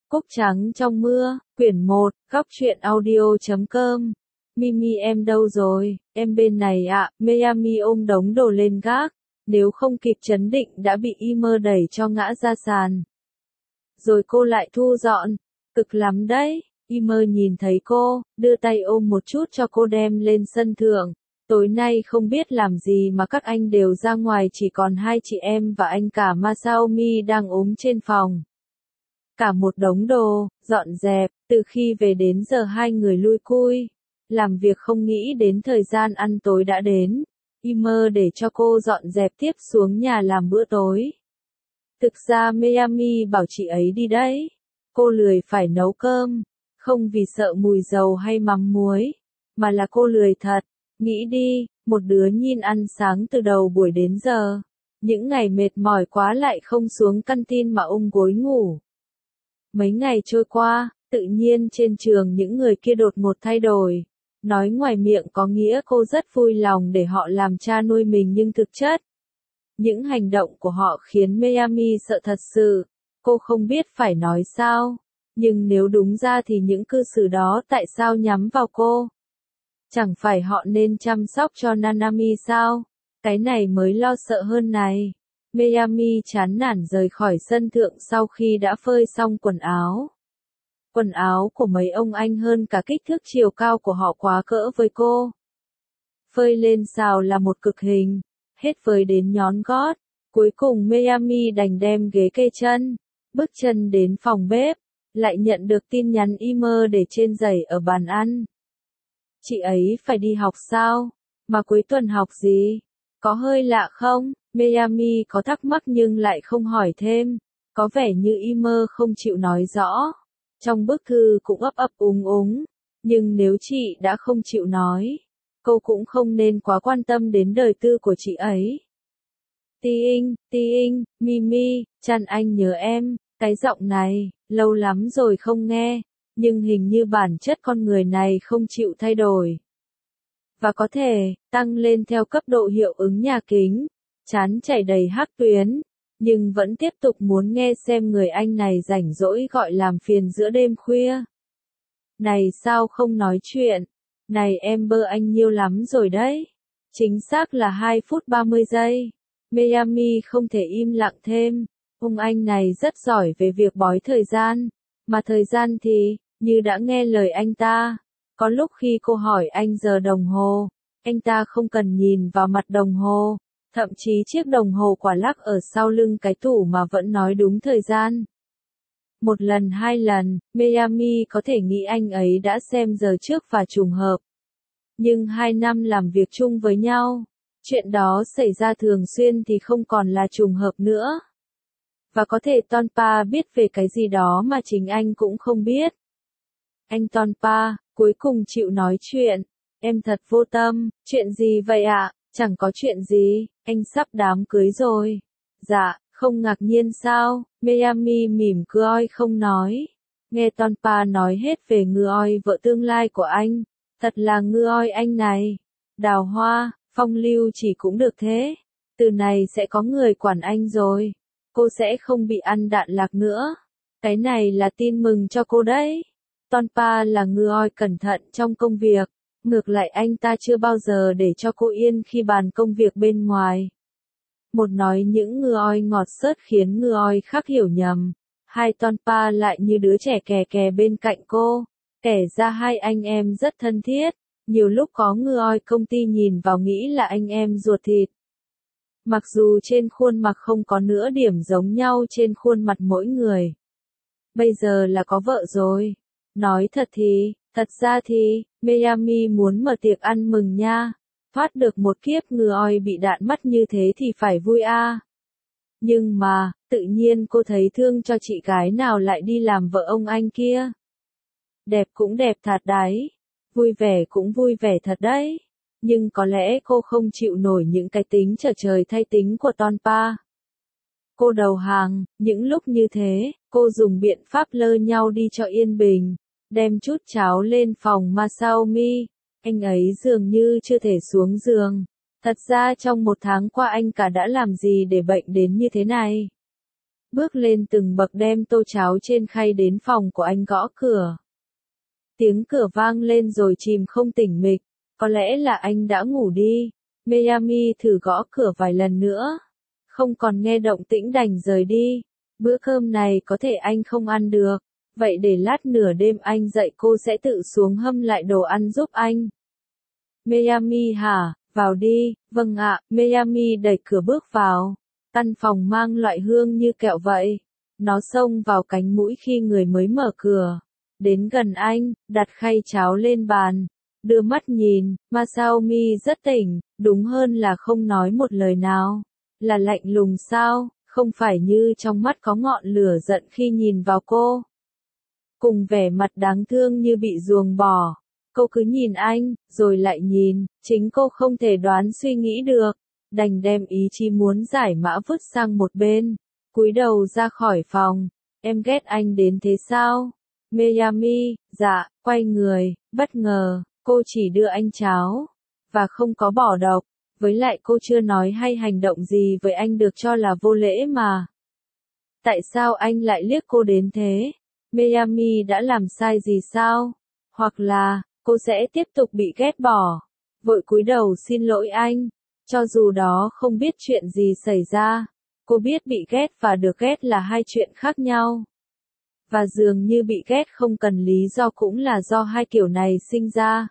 Cúc trắng trong mưa, quyển 1, góc truyện audio.com. Mimi em đâu rồi, em bên này ạ. Miami ôm đống đồ lên gác, nếu không kịp trấn định đã bị Imer đẩy cho ngã ra sàn. Rồi cô lại thu dọn, cực lắm đấy. Imer nhìn thấy cô, đưa tay ôm một chút cho cô đem lên sân thượng. Tối nay không biết làm gì mà các anh đều ra ngoài, chỉ còn hai chị em và anh cả Masaomi đang ốm trên phòng. Cả một đống đồ, dọn dẹp, từ khi về đến giờ hai người lui cui. Làm việc không nghĩ đến thời gian ăn tối đã đến. Imer để cho cô dọn dẹp tiếp xuống nhà làm bữa tối. Thực ra Miami bảo chị ấy đi đấy. Cô lười phải nấu cơm. Không vì sợ mùi dầu hay mắm muối. Mà là cô lười thật. Nghĩ đi, một đứa nhìn ăn sáng từ đầu buổi đến giờ. Những ngày mệt mỏi quá lại không xuống căn tin mà ôm gối ngủ. Mấy ngày trôi qua, tự nhiên trên trường những người kia đột ngột thay đổi. Nói ngoài miệng có nghĩa cô rất vui lòng để họ làm cha nuôi mình, nhưng thực chất, những hành động của họ khiến Miami sợ thật sự. Cô không biết phải nói sao. Nhưng nếu đúng ra thì những cư xử đó tại sao nhắm vào cô? Chẳng phải họ nên chăm sóc cho Nanami sao? Cái này mới lo sợ hơn này. Miami chán nản rời khỏi sân thượng sau khi đã phơi xong quần áo. Quần áo của mấy ông anh hơn cả kích thước chiều cao của họ quá cỡ với cô. Phơi lên xào là một cực hình, hết phơi đến nhón gót. Cuối cùng Miami đành đem ghế kê chân, bước chân đến phòng bếp, lại nhận được tin nhắn Imer để trên giày ở bàn ăn. Chị ấy phải đi học sao? Mà cuối tuần học gì? Có hơi lạ không? Miami có thắc mắc nhưng lại không hỏi thêm. Có vẻ như Imer không chịu nói rõ. Trong bức thư cũng ấp ấp úng úng. Nhưng nếu chị đã không chịu nói, cô cũng không nên quá quan tâm đến đời tư của chị ấy. Ti Mimi, Chan anh nhớ em. Cái giọng này, lâu lắm rồi không nghe. Nhưng hình như bản chất con người này không chịu thay đổi. Và có thể, tăng lên theo cấp độ hiệu ứng nhà kính. Chán chảy đầy hắc tuyến. Nhưng vẫn tiếp tục muốn nghe xem người anh này rảnh rỗi gọi làm phiền giữa đêm khuya. Này sao không nói chuyện? Này em bơ anh nhiêu lắm rồi đấy. Chính xác là 2 phút 30 giây. Miami không thể im lặng thêm. Ông anh này rất giỏi về việc bói thời gian. Mà thời gian thì, như đã nghe lời anh ta. Có lúc khi cô hỏi anh giờ đồng hồ, anh ta không cần nhìn vào mặt đồng hồ. Thậm chí chiếc đồng hồ quả lắc ở sau lưng cái tủ mà vẫn nói đúng thời gian. Một lần hai lần, Miami có thể nghĩ anh ấy đã xem giờ trước và trùng hợp. Nhưng 2 năm làm việc chung với nhau, chuyện đó xảy ra thường xuyên thì không còn là trùng hợp nữa. Và có thể Tonpa biết về cái gì đó mà chính anh cũng không biết. Anh Tonpa, cuối cùng chịu nói chuyện. Em thật vô tâm, chuyện gì vậy ạ? Chẳng có chuyện gì, anh sắp đám cưới rồi. Dạ, không ngạc nhiên sao? Miami mỉm cười không nói. Nghe Tonpa nói hết về Ngưoi vợ tương lai của anh. Thật là Ngưoi anh này. Đào hoa, phong lưu chỉ cũng được thế. Từ này sẽ có người quản anh rồi. Cô sẽ không bị ăn đạn lạc nữa. Cái này là tin mừng cho cô đấy. Tonpa là Ngưoi cẩn thận trong công việc. Ngược lại anh ta chưa bao giờ để cho cô yên khi bàn công việc bên ngoài. Một nói những Ngưoi ngọt xớt khiến Ngưoi khác hiểu nhầm. Hai Tonpa lại như đứa trẻ kè kè bên cạnh cô. Kể ra hai anh em rất thân thiết. Nhiều lúc có Ngưoi công ty nhìn vào nghĩ là anh em ruột thịt. Mặc dù trên khuôn mặt không có nửa điểm giống nhau trên khuôn mặt mỗi người. Bây giờ là có vợ rồi. Nói thật ra thì, Miami muốn mở tiệc ăn mừng nha. Thoát được một kiếp Ngưoi bị đạn mắt như thế thì phải vui a. Nhưng mà, tự nhiên cô thấy thương cho chị gái nào lại đi làm vợ ông anh kia. Đẹp cũng đẹp thật đấy. Vui vẻ cũng vui vẻ thật đấy. Nhưng có lẽ cô không chịu nổi những cái tính trở trời thay tính của Tonpa. Cô đầu hàng, những lúc như thế, cô dùng biện pháp lơ nhau đi cho yên bình. Đem chút cháo lên phòng Masaomi. Anh ấy dường như chưa thể xuống giường. Thật ra trong 1 tháng qua anh cả đã làm gì để bệnh đến như thế này? bước lên từng bậc đem tô cháo trên khay đến phòng của anh gõ cửa. Tiếng cửa vang lên rồi chìm không tỉnh mịch, có lẽ là anh đã ngủ đi. Miami thử gõ cửa vài lần nữa, không còn nghe động tĩnh đành rời đi. Bữa cơm này có thể anh không ăn được, vậy để lát nửa đêm anh dậy cô sẽ tự xuống hâm lại đồ ăn giúp anh. Miami hả, vào đi, vâng ạ, Miami đẩy cửa bước vào. Căn phòng mang loại hương như kẹo vậy. Nó xông vào cánh mũi khi người mới mở cửa. Đến gần anh, đặt khay cháo lên bàn. Đưa mắt nhìn, Masaomi rất tỉnh, đúng hơn là không nói một lời nào. Là lạnh lùng sao, không phải như trong mắt có ngọn lửa giận khi nhìn vào cô. Cùng vẻ mặt đáng thương như bị ruồng bỏ. Cô cứ nhìn anh, rồi lại nhìn, chính cô không thể đoán suy nghĩ được. Đành đem ý chí muốn giải mã vứt sang một bên. Cúi đầu ra khỏi phòng. Em ghét anh đến thế sao? Miami, dạ, quay người, bất ngờ, cô chỉ đưa anh cháo. Và không có bỏ độc. Với lại cô chưa nói hay hành động gì với anh được cho là vô lễ mà. Tại sao anh lại liếc cô đến thế? Miami đã làm sai gì sao? Hoặc là, cô sẽ tiếp tục bị ghét bỏ. Vội cúi đầu xin lỗi anh. Cho dù đó không biết chuyện gì xảy ra. Cô biết bị ghét và được ghét là hai chuyện khác nhau. Và dường như bị ghét không cần lý do cũng là do hai kiểu này sinh ra.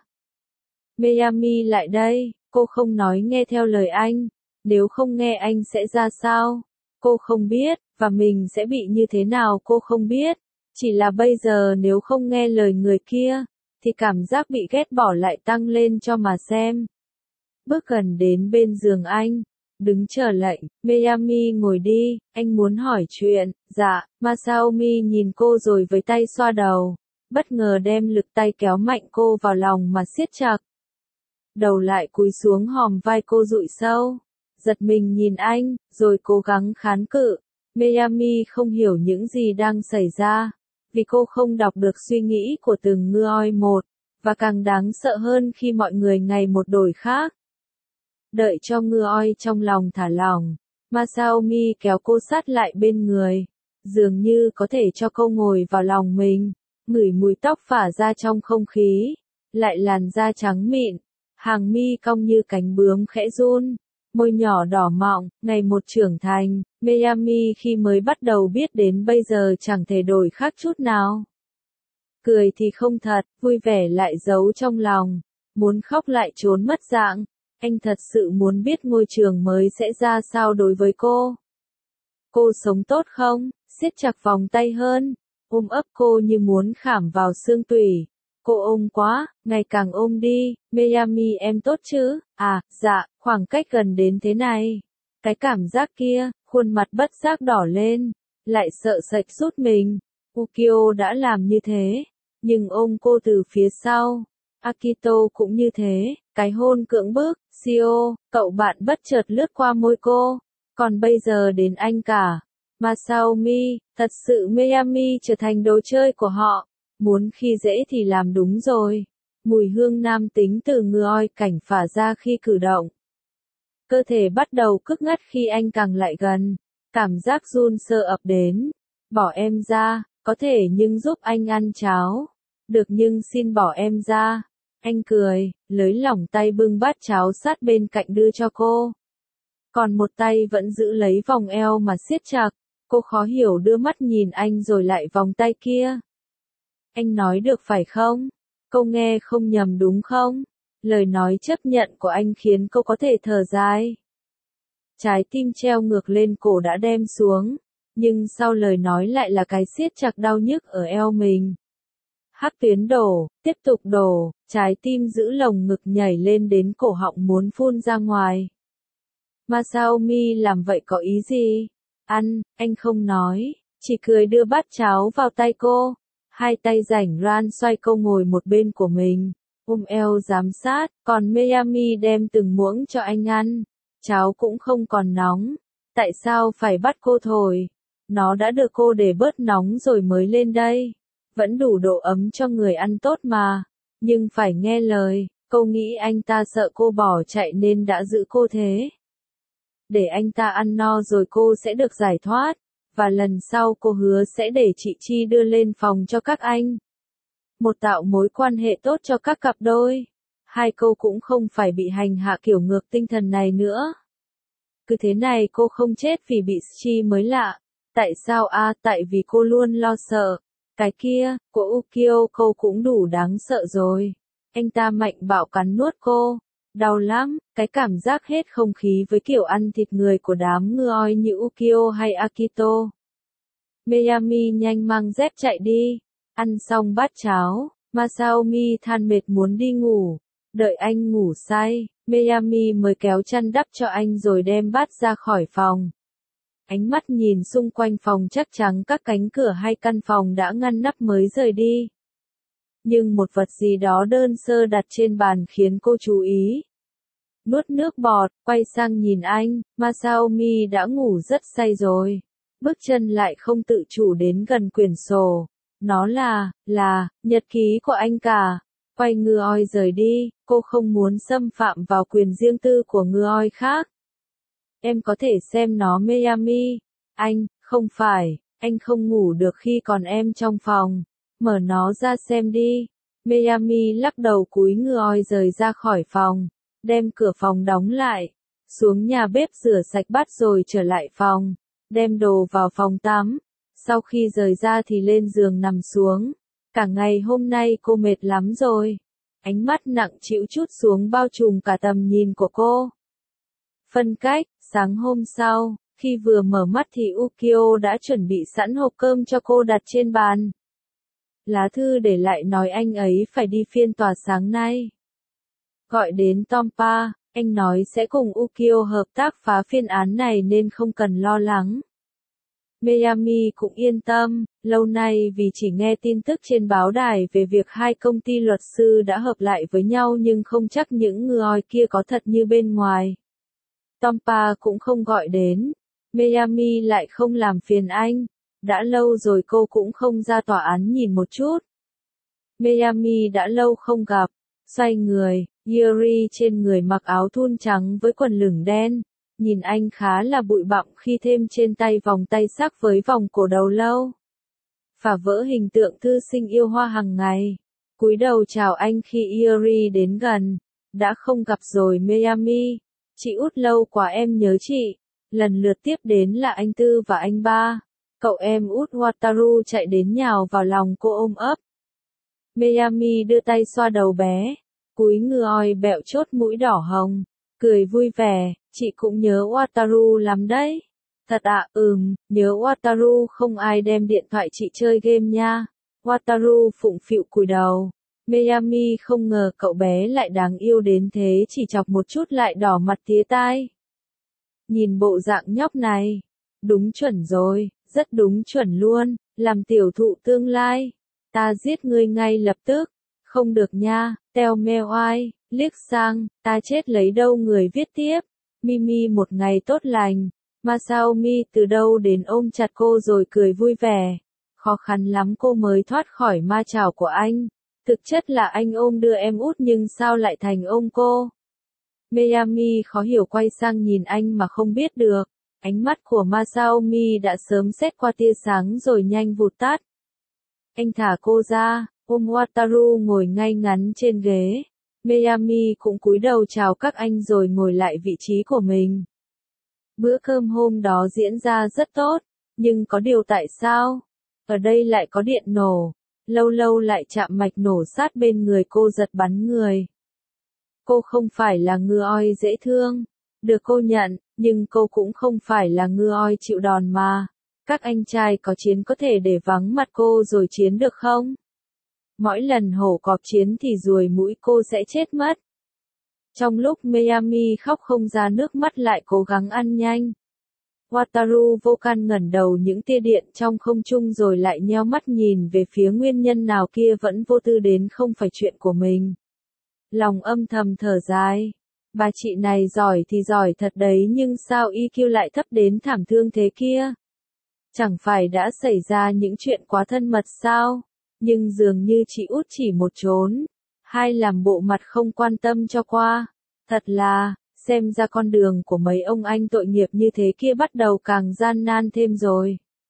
Miami lại đây, cô không nói nghe theo lời anh. Nếu không nghe anh sẽ ra sao? Cô không biết, và mình sẽ bị như thế nào cô không biết. Chỉ là bây giờ nếu không nghe lời người kia, thì cảm giác bị ghét bỏ lại tăng lên cho mà xem. Bước gần đến bên giường anh, đứng chờ lệnh, Miami ngồi đi, anh muốn hỏi chuyện. Dạ, Masaomi nhìn cô rồi với tay xoa đầu, bất ngờ đem lực tay kéo mạnh cô vào lòng mà siết chặt. Đầu lại cúi xuống hòm vai cô dụi sâu, giật mình nhìn anh, rồi cố gắng kháng cự. Miami không hiểu những gì đang xảy ra, vì cô không đọc được suy nghĩ của từng người một, và càng đáng sợ hơn khi mọi người ngày một đổi khác. Đợi cho người trong lòng thả lỏng, Masaomi kéo cô sát lại bên người, dường như có thể cho cô ngồi vào lòng mình, ngửi mùi tóc phả ra trong không khí, lại làn da trắng mịn, hàng mi cong như cánh bướm khẽ run, môi nhỏ đỏ mọng, ngày một trưởng thành. Miami khi mới bắt đầu biết đến bây giờ chẳng thể đổi khác chút nào. Cười thì không thật, vui vẻ lại giấu trong lòng, muốn khóc lại trốn mất dạng. Anh thật sự muốn biết ngôi trường mới sẽ ra sao đối với cô. Cô sống tốt không? Siết chặt vòng tay hơn, ôm ấp cô như muốn khảm vào xương tủy. Cô ôm quá, ngày càng ôm đi. Miami em tốt chứ? À, dạ, khoảng cách gần đến thế này. Cái cảm giác kia, khuôn mặt bất giác đỏ lên, lại sợ sệt rút mình. Ukyo đã làm như thế, nhưng ôm cô từ phía sau. Akito cũng như thế, cái hôn cưỡng bức. Shio, cậu bạn bất chợt lướt qua môi cô, còn bây giờ đến anh cả. Masaomi, thật sự Miami trở thành đồ chơi của họ, muốn khi dễ thì làm đúng rồi. Mùi hương nam tính từ người cảnh phả ra khi cử động. Cơ thể bắt đầu cứng ngắc khi anh càng lại gần, cảm giác run sơ ập đến. Bỏ em ra, có thể nhưng giúp anh ăn cháo. Được nhưng xin bỏ em ra. Anh cười, lấy lỏng tay bưng bát cháo sát bên cạnh đưa cho cô. Còn một tay vẫn giữ lấy vòng eo mà siết chặt. Cô khó hiểu đưa mắt nhìn anh rồi lại vòng tay kia. Anh nói được phải không? Cô nghe không nhầm đúng không? Lời nói chấp nhận của anh khiến cô có thể thở dài. Trái tim treo ngược lên cổ đã đem xuống, nhưng sau lời nói lại là cái siết chặt đau nhức ở eo mình. Hắc tuyến đổ, tiếp tục đổ, trái tim giữ lồng ngực nhảy lên đến cổ họng muốn phun ra ngoài. Masaomi làm vậy có ý gì? Ăn, anh không nói, chỉ cười đưa bát cháo vào tay cô. Hai tay rảnh ran xoay cô ngồi một bên của mình, ôm eo giám sát, còn Miami đem từng muỗng cho anh ăn. Cháo cũng không còn nóng, tại sao phải bắt cô thổi? Nó đã được cô để bớt nóng rồi mới lên đây. Vẫn đủ độ ấm cho người ăn tốt mà, nhưng phải nghe lời. Cô nghĩ anh ta sợ cô bỏ chạy nên đã giữ cô thế. Để anh ta ăn no rồi cô sẽ được giải thoát. Và lần sau cô hứa sẽ để chị Chi đưa lên phòng cho các anh. Một tạo mối quan hệ tốt cho các cặp đôi. Hai cô cũng không phải bị hành hạ kiểu ngược tinh thần này nữa. Cứ thế này cô không chết vì bị Chi mới lạ. Tại sao tại vì cô luôn lo sợ. Cái kia, của Ukio cô cũng đủ đáng sợ rồi. Anh ta mạnh bạo cắn nuốt cô. Đau lắm, cái cảm giác hết không khí với kiểu ăn thịt người của đám ngư oi như Ukio hay Akito. Mayami nhanh mang dép chạy đi. Ăn xong bát cháo, Masaomi than mệt muốn đi ngủ. Đợi anh ngủ say, Mayami mới kéo chăn đắp cho anh rồi đem bát ra khỏi phòng. Ánh mắt nhìn xung quanh phòng chắc chắn các cánh cửa hay căn phòng đã ngăn nắp mới rời đi. Nhưng một vật gì đó đơn sơ đặt trên bàn khiến cô chú ý. Nuốt nước bọt, quay sang nhìn anh, Masaomi đã ngủ rất say rồi. Bước chân lại không tự chủ đến gần quyển sổ. Nó là, nhật ký của anh cả. Quay ngư oi rời đi, cô không muốn xâm phạm vào quyền riêng tư của ngư oi khác. Em có thể xem nó Mayami. Anh, không phải, anh không ngủ được khi còn em trong phòng. Mở nó ra xem đi. Mayami lắc đầu cúi ngư oi rời ra khỏi phòng. Đem cửa phòng đóng lại. Xuống nhà bếp rửa sạch bát rồi trở lại phòng. Đem đồ vào phòng tắm. Sau khi rời ra thì lên giường nằm xuống. Cả ngày hôm nay cô mệt lắm rồi. Ánh mắt nặng trĩu trút xuống bao trùm cả tầm nhìn của cô. Phân cách, sáng hôm sau, khi vừa mở mắt thì Ukio đã chuẩn bị sẵn hộp cơm cho cô đặt trên bàn. Lá thư để lại nói anh ấy phải đi phiên tòa sáng nay. Gọi đến Tompa, anh nói sẽ cùng Ukio hợp tác phá phiên án này nên không cần lo lắng. Mayami cũng yên tâm, lâu nay vì chỉ nghe tin tức trên báo đài về việc hai công ty luật sư đã hợp lại với nhau nhưng không chắc những ngư oi kia có thật như bên ngoài. Tompa cũng không gọi đến. Mayami lại không làm phiền anh. Đã lâu rồi cô cũng không ra tòa án nhìn một chút. Mayami đã lâu không gặp. Xoay người, Yuri trên người mặc áo thun trắng với quần lửng đen. Nhìn anh khá là bụi bặm khi thêm trên tay vòng tay sắc với vòng cổ đầu lâu. Phá vỡ hình tượng thư sinh yêu hoa hàng ngày. Cúi đầu chào anh khi Yuri đến gần. Đã không gặp rồi Mayami. Chị út lâu quá em nhớ chị. Lần lượt tiếp đến là anh Tư và anh Ba. Cậu em út Wataru chạy đến nhào vào lòng cô ôm ấp. Mayami đưa tay xoa đầu bé. Cúi ngư oi bẹo chốt mũi đỏ hồng. Cười vui vẻ, chị cũng nhớ Wataru lắm đấy. Thật ạ, nhớ Wataru không ai đem điện thoại chị chơi game nha. Wataru phụng phịu cúi đầu. Mayami không ngờ cậu bé lại đáng yêu đến thế chỉ chọc một chút lại đỏ mặt tía tai. Nhìn bộ dạng nhóc này. Đúng chuẩn rồi, rất đúng chuẩn luôn, làm tiểu thụ tương lai. Ta giết ngươi ngay lập tức. Không được nha, teo meo ai, liếc sang, ta chết lấy đâu người viết tiếp. Mimi một ngày tốt lành. Masaomi từ đâu đến ôm chặt cô rồi cười vui vẻ. Khó khăn lắm cô mới thoát khỏi ma chảo của anh. Thực chất là anh ôm đưa em út nhưng sao lại thành ôm cô. Mayami khó hiểu quay sang nhìn anh mà không biết được. Ánh mắt của Masaomi đã sớm xét qua tia sáng rồi nhanh vụt tắt. Anh thả cô ra, ôm Wataru ngồi ngay ngắn trên ghế. Mayami cũng cúi đầu chào các anh rồi ngồi lại vị trí của mình. Bữa cơm hôm đó diễn ra rất tốt, nhưng có điều tại sao? Ở đây lại có điện nổ, lâu lâu lại chạm mạch nổ sát bên người cô giật bắn người. Cô không phải là ngư oi dễ thương, được cô nhận, nhưng cô cũng không phải là ngư oi chịu đòn mà. Các anh trai có chiến có thể để vắng mặt cô rồi chiến được không? Mỗi lần hổ cọp chiến thì ruồi mũi cô sẽ chết mất. Trong lúc Mayami khóc không ra nước mắt lại cố gắng ăn nhanh. Wataru vô can ngẩng đầu những tia điện trong không trung rồi lại nheo mắt nhìn về phía nguyên nhân nào kia vẫn vô tư đến không phải chuyện của mình. Lòng âm thầm thở dài. Bà chị này giỏi thì giỏi thật đấy nhưng sao EQ lại thấp đến thảm thương thế kia? Chẳng phải đã xảy ra những chuyện quá thân mật sao? Nhưng dường như chị út chỉ một trốn. Hai làm bộ mặt không quan tâm cho qua. Thật là, xem ra con đường của mấy ông anh tội nghiệp như thế kia bắt đầu càng gian nan thêm rồi.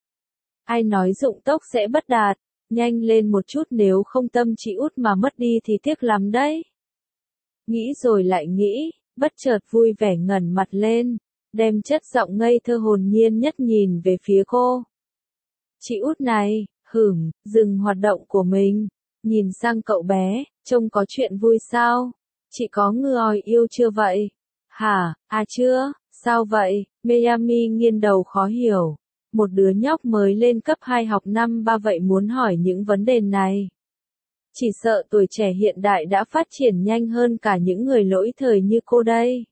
ai nói dụng tốc sẽ bất đạt, nhanh lên một chút nếu không tâm chị út mà mất đi thì tiếc lắm đấy. Nghĩ rồi lại nghĩ, bất chợt vui vẻ ngẩng mặt lên, đem chất giọng ngây thơ hồn nhiên nhất nhìn về phía cô. Chị út này, dừng hoạt động của mình, nhìn sang cậu bé, trông có chuyện vui sao? Chị có người yêu chưa vậy? Hả, chưa, sao vậy? Miami nghiêng đầu khó hiểu. Một đứa nhóc mới lên cấp 2 học năm 3 vậy muốn hỏi những vấn đề này. Chỉ sợ tuổi trẻ hiện đại đã phát triển nhanh hơn cả những người lỗi thời như cô đây.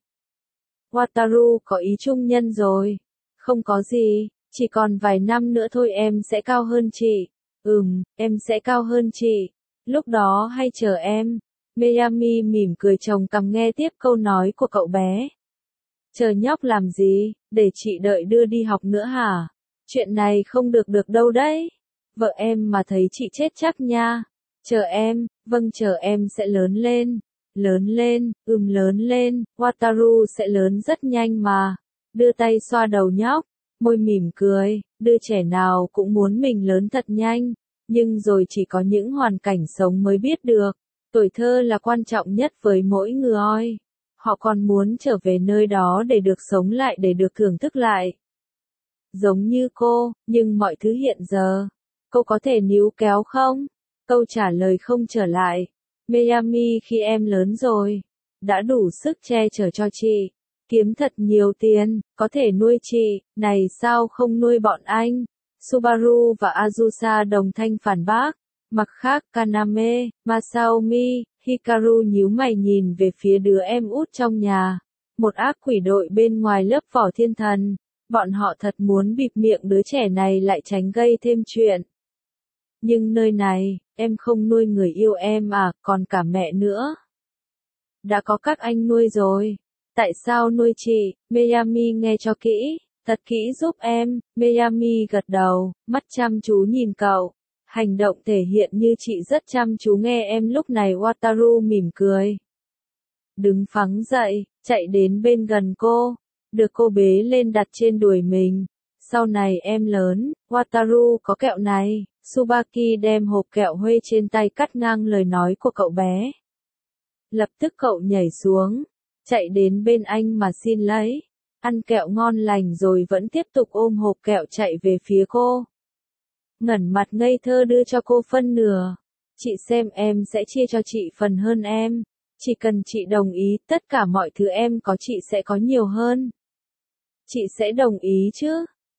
Wataru có ý trung nhân rồi. Không có gì, chỉ còn vài năm nữa thôi em sẽ cao hơn chị. Em sẽ cao hơn chị. Lúc đó hay chờ em. Miami mỉm cười chồng cằm nghe tiếp câu nói của cậu bé. Chờ nhóc làm gì, để chị đợi đưa đi học nữa hả? Chuyện này không được đâu đấy. Vợ em mà thấy chị chết chắc nha. Chờ em, vâng chờ em sẽ lớn lên. Lớn lên, lớn lên, Wataru sẽ lớn rất nhanh mà. Đưa tay xoa đầu nhóc, môi mỉm cười, đứa trẻ nào cũng muốn mình lớn thật nhanh. Nhưng rồi chỉ có những hoàn cảnh sống mới biết được. Tuổi thơ là quan trọng nhất với mỗi người. Họ còn muốn trở về nơi đó để được sống lại để được thưởng thức lại. Giống như cô, nhưng mọi thứ hiện giờ. Cô có thể níu kéo không? Câu trả lời không trở lại. Miami khi em lớn rồi. Đã đủ sức che chở cho chị. Kiếm thật nhiều tiền, có thể nuôi chị. Này sao không nuôi bọn anh? Subaru và Azusa đồng thanh phản bác. Mặt khác Kaname, Masaomi, Hikaru nhíu mày nhìn về phía đứa em út trong nhà. Một ác quỷ đội bên ngoài lớp vỏ thiên thần. Bọn họ thật muốn bịt miệng đứa trẻ này lại tránh gây thêm chuyện. Nhưng nơi này, em không nuôi người yêu em à, còn cả mẹ nữa. Đã có các anh nuôi rồi. Tại sao nuôi chị? Miami nghe cho kỹ, thật kỹ giúp em. Miami gật đầu, mắt chăm chú nhìn cậu. Hành động thể hiện như chị rất chăm chú nghe em lúc này Wataru mỉm cười. Đứng phẳng dậy, chạy đến bên gần cô. Được cô bế lên đặt trên đùi mình. Sau này em lớn, Wataru có kẹo này. Tsubaki đem hộp kẹo Huê trên tay cắt ngang lời nói của cậu bé. Lập tức cậu nhảy xuống, chạy đến bên anh mà xin lấy. Ăn kẹo ngon lành rồi vẫn tiếp tục ôm hộp kẹo chạy về phía cô. Ngẩng mặt ngây thơ đưa cho cô phân nửa. Chị xem em sẽ chia cho chị phần hơn em. Chỉ cần chị đồng ý, tất cả mọi thứ em có chị sẽ có nhiều hơn. Chị sẽ đồng ý chứ?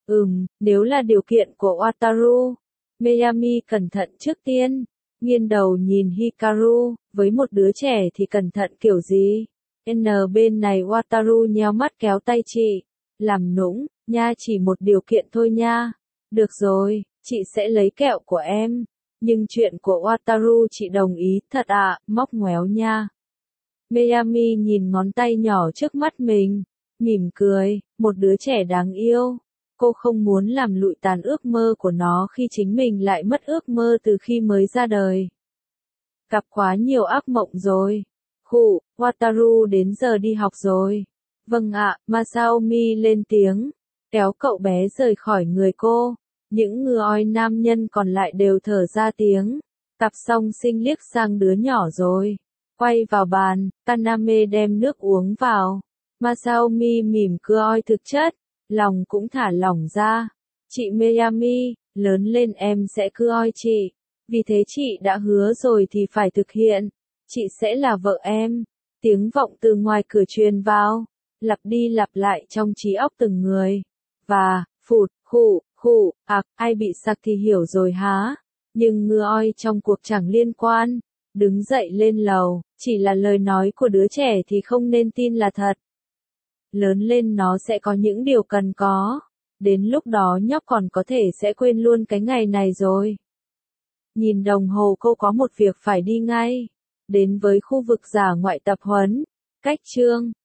Nếu là điều kiện của Wataru. Miami cẩn thận trước tiên. Nghiêng đầu nhìn Hikaru, với một đứa trẻ thì cẩn thận kiểu gì? Bên này Wataru nheo mắt kéo tay chị. Làm nũng, nha chỉ một điều kiện thôi nha. Được rồi, chị sẽ lấy kẹo của em. Nhưng chuyện của Wataru chị đồng ý, thật ạ, móc ngoéo nha. Miami nhìn ngón tay nhỏ trước mắt mình, mỉm cười, một đứa trẻ đáng yêu. Cô không muốn làm lụi tàn ước mơ của nó khi chính mình lại mất ước mơ từ khi mới ra đời. Gặp quá nhiều ác mộng rồi. Wataru đến giờ đi học rồi. Vâng ạ, Masaomi lên tiếng, kéo cậu bé rời khỏi người cô. Những người nam nhân còn lại đều thở ra tiếng. Cặp song sinh liếc sang đứa nhỏ rồi. Quay vào bàn, Kaname đem nước uống vào. Masaomi mỉm cười thực chất, lòng cũng thả lỏng ra. Chị Miami, lớn lên em sẽ cười chị. Vì thế chị đã hứa rồi thì phải thực hiện. Chị sẽ là vợ em. Tiếng vọng từ ngoài cửa truyền vào, lặp đi lặp lại trong trí óc từng người. Và, ai bị sặc thì hiểu rồi há. Nhưng người trong cuộc chẳng liên quan. Đứng dậy lên lầu, chỉ là lời nói của đứa trẻ thì không nên tin là thật. Lớn lên nó sẽ có những điều cần có. Đến lúc đó nhóc còn có thể sẽ quên luôn cái ngày này rồi. Nhìn đồng hồ cô có một việc phải đi ngay. Đến với khu vực dã ngoại tập huấn. Cách chương